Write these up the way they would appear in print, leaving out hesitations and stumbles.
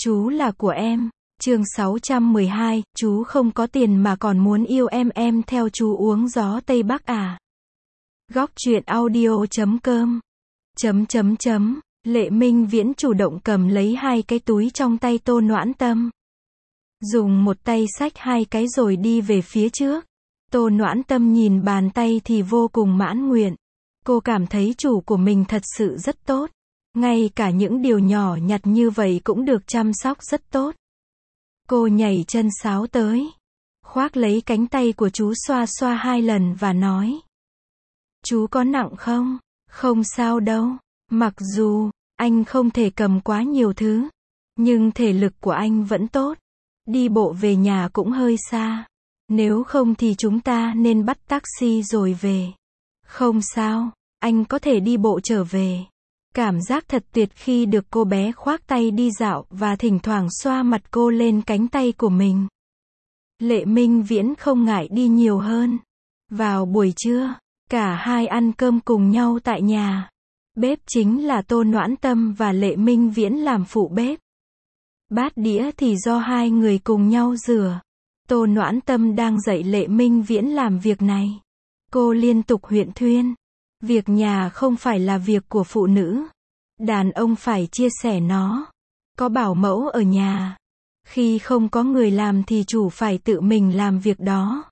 Chú là của em. Chương 612, chú không có tiền mà còn muốn yêu em theo chú uống gió Tây Bắc à? Góc truyện audio.com. Lệ Minh Viễn chủ động cầm lấy hai cái túi trong tay Tô Noãn Tâm. Dùng một tay xách hai cái rồi đi về phía trước. Tô Noãn Tâm nhìn bàn tay thì vô cùng mãn nguyện. Cô cảm thấy chủ của mình thật sự rất tốt. Ngay cả những điều nhỏ nhặt như vậy cũng được chăm sóc rất tốt. Cô nhảy chân sáo tới, khoác lấy cánh tay của chú xoa xoa hai lần và nói: Chú có nặng không? Không sao đâu. Mặc dù anh không thể cầm quá nhiều thứ, nhưng thể lực của anh vẫn tốt. Đi bộ về nhà cũng hơi xa. Nếu không thì chúng ta nên bắt taxi rồi về. Không sao, anh có thể đi bộ trở về. Cảm giác thật tuyệt khi được cô bé khoác tay đi dạo và thỉnh thoảng xoa mặt cô lên cánh tay của mình. Lệ Minh Viễn không ngại đi nhiều hơn. Vào buổi trưa, cả hai ăn cơm cùng nhau tại nhà. Bếp chính là Tô Noãn Tâm và Lệ Minh Viễn làm phụ bếp. Bát đĩa thì do hai người cùng nhau rửa. Tô Noãn Tâm đang dạy Lệ Minh Viễn làm việc này. Cô liên tục huyễn thuyên: việc nhà không phải là việc của phụ nữ. Đàn ông phải chia sẻ nó. Có bảo mẫu ở nhà. Khi không có người làm thì chủ phải tự mình làm việc đó.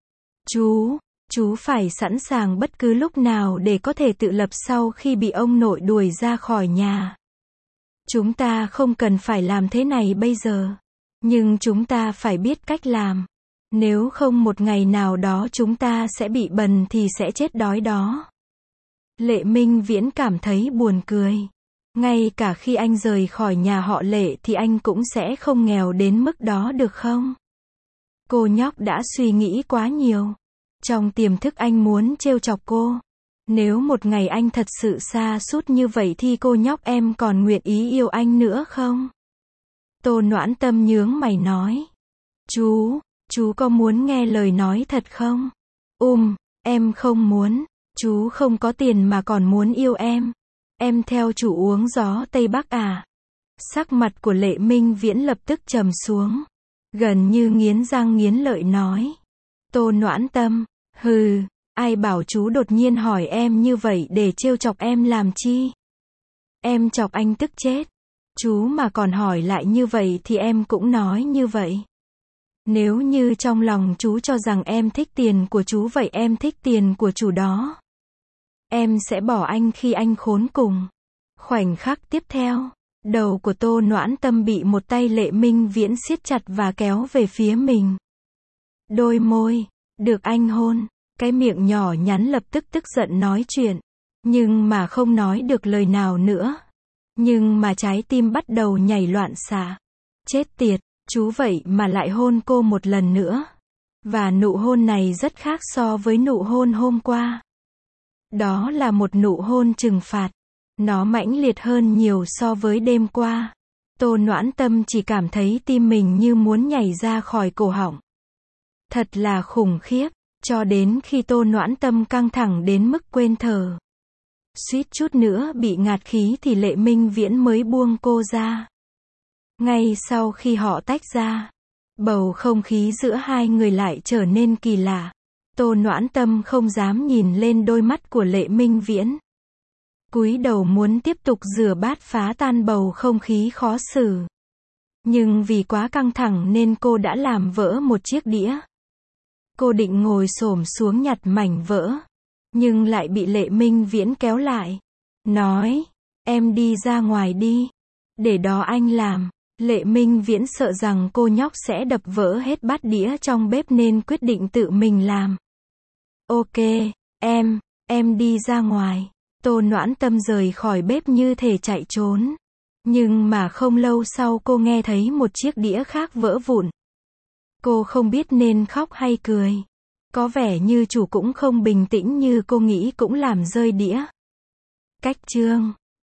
Chú phải sẵn sàng bất cứ lúc nào để có thể tự lập sau khi bị ông nội đuổi ra khỏi nhà. Chúng ta không cần phải làm thế này bây giờ. Nhưng chúng ta phải biết cách làm. Nếu không một ngày nào đó chúng ta sẽ bị bần thì sẽ chết đói đó. Lệ Minh Viễn cảm thấy buồn cười. Ngay cả khi anh rời khỏi nhà họ Lệ thì anh cũng sẽ không nghèo đến mức đó được không? Cô nhóc đã suy nghĩ quá nhiều. Trong tiềm thức anh muốn trêu chọc cô. Nếu một ngày anh thật sự sa sút như vậy thì cô nhóc em còn nguyện ý yêu anh nữa không? Tô Noãn Tâm nhướng mày nói: Chú có muốn nghe lời nói thật không? Em không muốn. Chú không có tiền mà còn muốn yêu em. Em theo chủ uống gió Tây Bắc à? Sắc mặt của Lệ Minh Viễn lập tức trầm xuống. Gần như nghiến răng nghiến lợi nói: Tô Noãn Tâm, ai bảo chú đột nhiên hỏi em như vậy để trêu chọc em làm chi? Em chọc anh tức chết. Chú mà còn hỏi lại như vậy thì em cũng nói như vậy. Nếu như trong lòng chú cho rằng em thích tiền của chú vậy em thích tiền của chủ đó. Em sẽ bỏ anh khi anh khốn cùng. Khoảnh khắc tiếp theo, đầu của Tô Noãn Tâm bị một tay Lệ Minh Viễn siết chặt và kéo về phía mình. Đôi môi, được anh hôn, cái miệng nhỏ nhắn lập tức tức giận nói chuyện. Nhưng mà không nói được lời nào nữa. Nhưng mà trái tim bắt đầu nhảy loạn xạ. Chết tiệt, chú vậy mà lại hôn cô một lần nữa. Và nụ hôn này rất khác so với nụ hôn hôm qua. Đó là một nụ hôn trừng phạt. Nó mãnh liệt hơn nhiều so với đêm qua. Tô Noãn Tâm chỉ cảm thấy tim mình như muốn nhảy ra khỏi cổ họng. Thật là khủng khiếp. Cho đến khi Tô Noãn Tâm căng thẳng đến mức quên thở. Suýt chút nữa bị ngạt khí thì Lệ Minh Viễn mới buông cô ra. Ngay sau khi họ tách ra, bầu không khí giữa hai người lại trở nên kỳ lạ. Tô Noãn Tâm không dám nhìn lên đôi mắt của Lệ Minh Viễn. Cúi đầu muốn tiếp tục rửa bát phá tan bầu không khí khó xử. Nhưng vì quá căng thẳng nên cô đã làm vỡ một chiếc đĩa. Cô định ngồi xổm xuống nhặt mảnh vỡ. Nhưng lại bị Lệ Minh Viễn kéo lại. Nói: Em đi ra ngoài đi. Để đó anh làm. Lệ Minh Viễn sợ rằng cô nhóc sẽ đập vỡ hết bát đĩa trong bếp nên quyết định tự mình làm. Ok, em đi ra ngoài. Tô Noãn Tâm rời khỏi bếp như thể chạy trốn. Nhưng mà không lâu sau cô nghe thấy một chiếc đĩa khác vỡ vụn. Cô không biết nên khóc hay cười. Có vẻ như chủ cũng không bình tĩnh như cô nghĩ cũng làm rơi đĩa. Cách chương